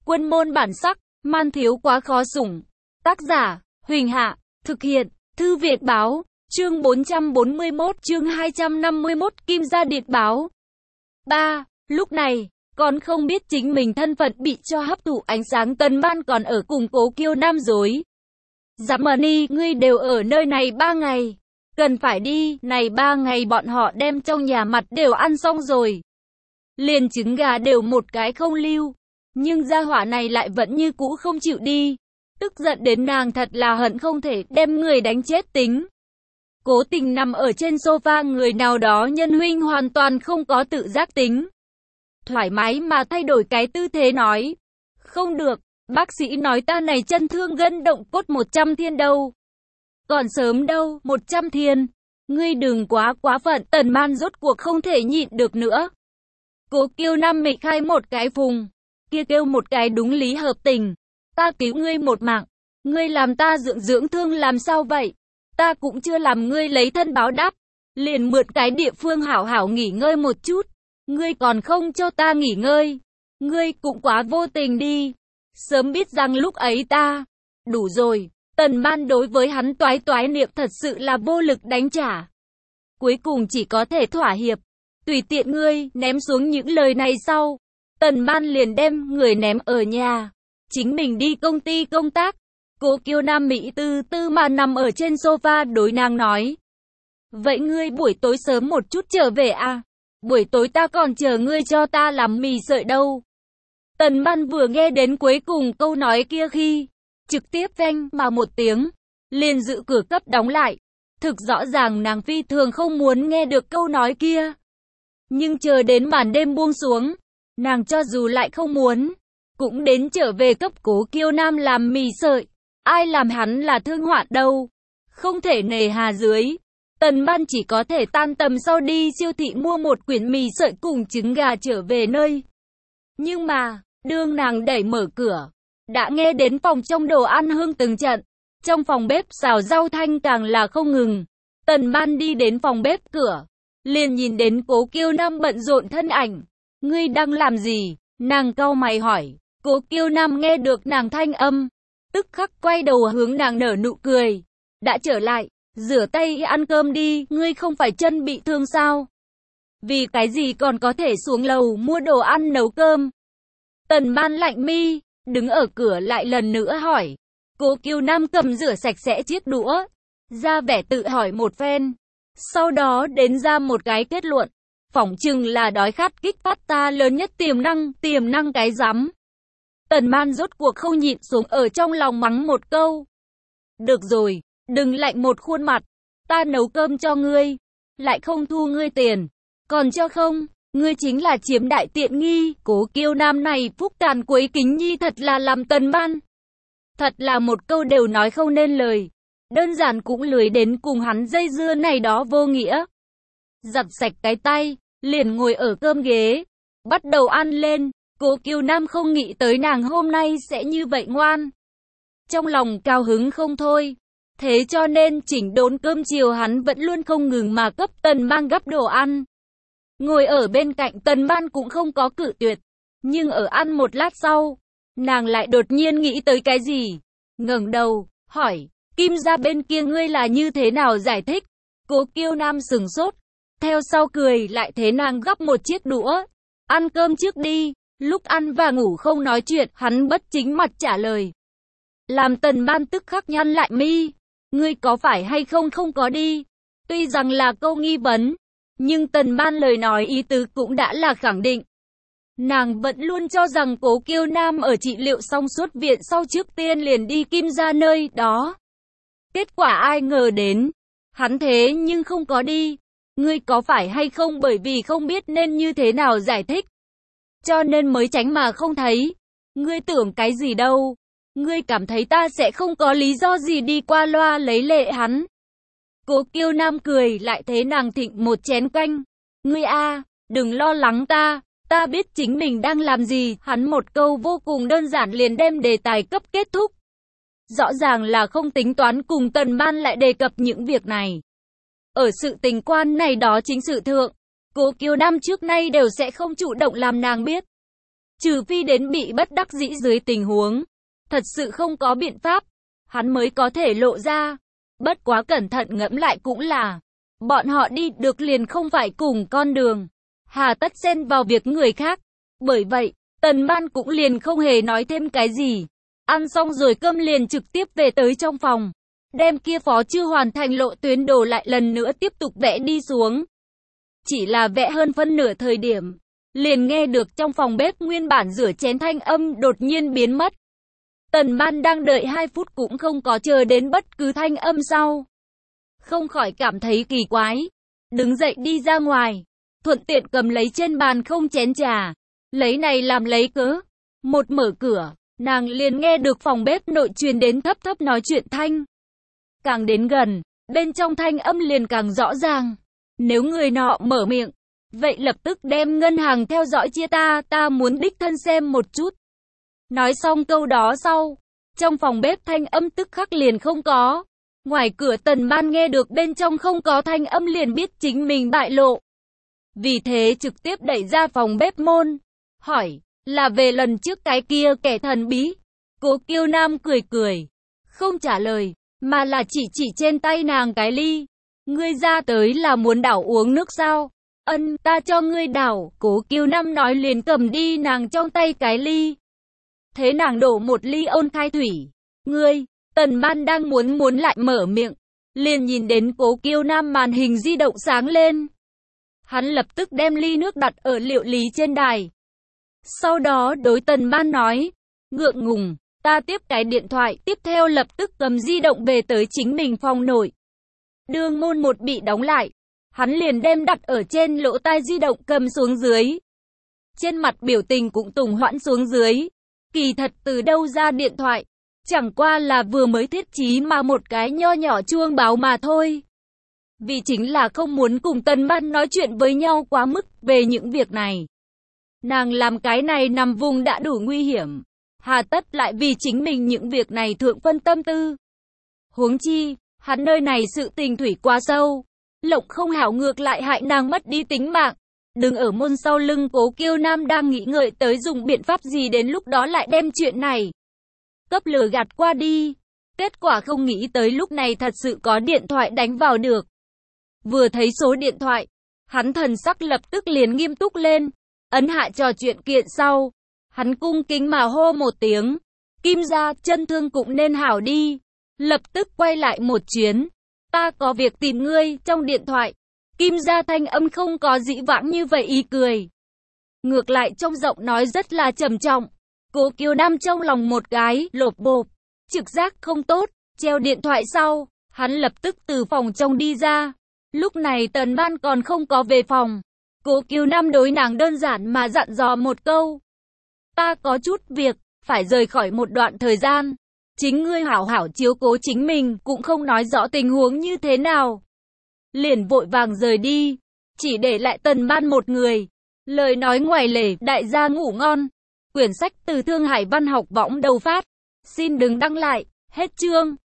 Quân môn bản sắc, man thiếu quá khó sủng. Tác giả, Huỳnh Hạ, thực hiện, Thư Việt Báo, chương 441, chương 251, Kim Gia Điện Báo. 3. Lúc này, còn không biết chính mình thân phận bị cho hấp thụ ánh sáng, Tần Ban còn ở cùng Cố Kiêu Nam dối. Dạ Mani, ngươi đều ở nơi này 3 ngày. Cần phải đi, này 3 ngày bọn họ đem trong nhà mặt đều ăn xong rồi. Liền trứng gà đều một cái không lưu. Nhưng gia hỏa này lại vẫn như cũ không chịu đi. Tức giận đến nàng thật là hận không thể đem người đánh chết tính. Cố Tình nằm ở trên sofa, người nào đó nhân huynh hoàn toàn không có tự giác tính. Thoải mái mà thay đổi cái tư thế nói. Không được, bác sĩ nói ta này chân thương gân động cốt 100 thiên đâu. Còn sớm đâu, 100 thiên. Ngươi đừng quá phận. Tần Man rốt cuộc không thể nhịn được nữa. Cố Kiêu Nam mị khai một cái phùng. Kia kêu một cái đúng lý hợp tình. Ta cứu ngươi một mạng. Ngươi làm ta dưỡng thương làm sao vậy? Ta cũng chưa làm ngươi lấy thân báo đáp. Liền mượn cái địa phương hảo hảo nghỉ ngơi một chút. Ngươi còn không cho ta nghỉ ngơi. Ngươi cũng quá vô tình đi. Sớm biết rằng lúc ấy ta. Đủ rồi. Tần Man đối với hắn toái niệm thật sự là vô lực đánh trả. Cuối cùng chỉ có thể thỏa hiệp. Tùy tiện ngươi, ném xuống những lời này sau. Tần Man liền đem người ném ở nhà. Chính mình đi công ty công tác. Cố Kiêu Nam Mỹ từ từ mà nằm ở trên sofa đối nàng nói. Vậy ngươi buổi tối sớm một chút trở về à? Buổi tối ta còn chờ ngươi cho ta làm mì sợi đâu. Tần Man vừa nghe đến cuối cùng câu nói kia khi trực tiếp veng mà một tiếng, liền dự cửa cấp đóng lại. Thực rõ ràng nàng phi thường không muốn nghe được câu nói kia. Nhưng chờ đến màn đêm buông xuống, nàng cho dù lại không muốn, cũng đến trở về cấp Cố Kiêu Nam làm mì sợi. Ai làm hắn là thương hoạn đâu. Không thể nề hà dưới. Tần Man chỉ có thể tan tầm sau đi siêu thị mua một quyển mì sợi cùng trứng gà trở về nơi. Nhưng mà, đương nàng đẩy mở cửa, đã nghe đến phòng trong đồ ăn hương từng trận. Trong phòng bếp xào rau thanh càng là không ngừng. Tần Man đi đến phòng bếp cửa, liền nhìn đến Cố Kiêu Nam bận rộn thân ảnh. Ngươi đang làm gì? Nàng cau mày hỏi. Cố Kiêu Nam nghe được nàng thanh âm, tức khắc quay đầu hướng nàng nở nụ cười. Đã trở lại, rửa tay ăn cơm đi, ngươi không phải chân bị thương sao? Vì cái gì còn có thể xuống lầu mua đồ ăn nấu cơm? Tần Man lạnh mi, đứng ở cửa lại lần nữa hỏi. Cố Kiêu Nam cầm rửa sạch sẽ chiếc đũa, ra vẻ tự hỏi một phen. Sau đó đến ra một cái kết luận. Phỏng chừng là đói khát kích phát ta lớn nhất tiềm năng cái rắm. Tần Man rốt cuộc không nhịn xuống ở trong lòng mắng một câu. Được rồi, đừng lạnh một khuôn mặt. Ta nấu cơm cho ngươi, lại không thu ngươi tiền. Còn cho không, ngươi chính là chiếm đại tiện nghi. Cố Kiêu Nam này phúc tàn quấy kính nhi thật là làm Tần Man. Thật là một câu đều nói không nên lời. Đơn giản cũng lười đến cùng hắn dây dưa này đó vô nghĩa. Giặt sạch cái tay, liền ngồi ở cơm ghế, bắt đầu ăn lên. Cố Kiêu Nam không nghĩ tới nàng hôm nay sẽ như vậy ngoan. Trong lòng cao hứng không thôi. Thế cho nên chỉnh đốn cơm chiều hắn vẫn luôn không ngừng mà cấp Tần Man gắp đồ ăn. Ngồi ở bên cạnh Tần Man cũng không có cự tuyệt. Nhưng ở ăn một lát sau, nàng lại đột nhiên nghĩ tới cái gì. Ngẩng đầu, hỏi, Kim gia bên kia ngươi là như thế nào giải thích? Cố Kiêu Nam sừng sốt. Theo sau cười lại thế nàng gắp một chiếc đũa. Ăn cơm trước đi. Lúc ăn và ngủ không nói chuyện, hắn bất chính mặt trả lời. Làm Tần Man tức khắc nhăn lại mi. Ngươi có phải hay không có đi. Tuy rằng là câu nghi vấn, nhưng Tần Man lời nói ý tứ cũng đã là khẳng định. Nàng vẫn luôn cho rằng Cố Kiêu Nam ở trị liệu xong xuất viện sau trước tiên liền đi Kim gia nơi đó. Kết quả ai ngờ đến, hắn thế nhưng không có đi. Ngươi có phải hay không bởi vì không biết nên như thế nào giải thích, cho nên mới tránh mà không thấy. Ngươi tưởng cái gì đâu. Ngươi cảm thấy ta sẽ không có lý do gì đi qua loa lấy lệ hắn. Cố Kiêu Nam cười lại thế nàng thịnh một chén canh. Ngươi a, đừng lo lắng ta biết chính mình đang làm gì. Hắn một câu vô cùng đơn giản liền đem đề tài cấp kết thúc. Rõ ràng là không tính toán cùng Tần Man lại đề cập những việc này. Ở sự tình quan này đó chính sự thượng, Cố Kiêu Nam trước nay đều sẽ không chủ động làm nàng biết. Trừ phi đến bị bất đắc dĩ dưới tình huống thật sự không có biện pháp, hắn mới có thể lộ ra. Bất quá cẩn thận ngẫm lại cũng là, bọn họ đi được liền không phải cùng con đường, hà tất xen vào việc người khác. Bởi vậy, Tần Ban cũng liền không hề nói thêm cái gì. Ăn xong rồi cơm liền trực tiếp về tới trong phòng, đem kia phó chưa hoàn thành lộ tuyến đồ lại lần nữa tiếp tục vẽ đi xuống. Chỉ là vẽ hơn phân nửa thời điểm, liền nghe được trong phòng bếp nguyên bản rửa chén thanh âm đột nhiên biến mất. Tần Ban đang đợi 2 phút cũng không có chờ đến bất cứ thanh âm sau. Không khỏi cảm thấy kỳ quái. Đứng dậy đi ra ngoài, thuận tiện cầm lấy trên bàn không chén trà. Lấy này làm lấy cớ. Một mở cửa, nàng liền nghe được phòng bếp nội truyền đến thấp thấp nói chuyện thanh. Càng đến gần, bên trong thanh âm liền càng rõ ràng. Nếu người nọ mở miệng, vậy lập tức đem ngân hàng theo dõi chia ta muốn đích thân xem một chút. Nói xong câu đó sau, trong phòng bếp thanh âm tức khắc liền không có. Ngoài cửa Tần Ban nghe được bên trong không có thanh âm liền biết chính mình bại lộ. Vì thế trực tiếp đẩy ra phòng bếp môn, hỏi, là về lần trước cái kia kẻ thần bí. Cố Kiêu Nam cười cười, không trả lời, mà là chỉ trên tay nàng cái ly. Ngươi ra tới là muốn đảo uống nước sao? Ân, ta cho ngươi đảo. Cố Kiêu Nam nói liền cầm đi nàng trong tay cái ly. Thế nàng đổ một ly ôn khai thủy. Ngươi, Tần Ban đang muốn lại mở miệng, liền nhìn đến Cố Kiêu Nam màn hình di động sáng lên. Hắn lập tức đem ly nước đặt ở liệu lý trên đài. Sau đó đối Tần Ban nói, ngượng ngùng, ta tiếp cái điện thoại, tiếp theo lập tức cầm di động về tới chính mình phòng nội. Đường môn một bị đóng lại, hắn liền đem đặt ở trên lỗ tai di động cầm xuống dưới. Trên mặt biểu tình cũng tùng hoãn xuống dưới. Kỳ thật từ đâu ra điện thoại, chẳng qua là vừa mới thiết trí mà một cái nho nhỏ chuông báo mà thôi. Vì chính là không muốn cùng Tần Ban nói chuyện với nhau quá mức về những việc này. Nàng làm cái này nằm vùng đã đủ nguy hiểm, hà tất lại vì chính mình những việc này thượng phân tâm tư. Huống chi, hắn nơi này sự tình thủy quá sâu, lộng không hảo ngược lại hại nàng mất đi tính mạng. Đừng ở môn sau lưng Cố Kiêu Nam đang nghĩ ngợi tới dùng biện pháp gì đến lúc đó lại đem chuyện này cấp lừa gạt qua đi. Kết quả không nghĩ tới lúc này thật sự có điện thoại đánh vào được. Vừa thấy số điện thoại, hắn thần sắc lập tức liền nghiêm túc lên, ấn hạ trò chuyện kiện sau. Hắn cung kính mà hô một tiếng, Kim gia, chân thương cũng nên hảo đi. Lập tức quay lại một chuyến, ta có việc tìm ngươi. Trong điện thoại, Kim gia thanh âm không có dĩ vãng như vậy ý cười. Ngược lại trong giọng nói rất là trầm trọng. Cố Kiêu Nam trong lòng một cái lột bột, trực giác không tốt, treo điện thoại sau, hắn lập tức từ phòng trong đi ra. Lúc này Tần Ban còn không có về phòng. Cố Kiêu Nam đối nàng đơn giản mà dặn dò một câu. Ta có chút việc, phải rời khỏi một đoạn thời gian. Chính ngươi hảo hảo chiếu cố chính mình, cũng không nói rõ tình huống như thế nào. Liền vội vàng rời đi, chỉ để lại Tần Ban một người. Lời nói ngoài lề, đại gia ngủ ngon. Quyển sách từ Thương Hải Văn học võng đầu phát. Xin đừng đăng lại, hết chương.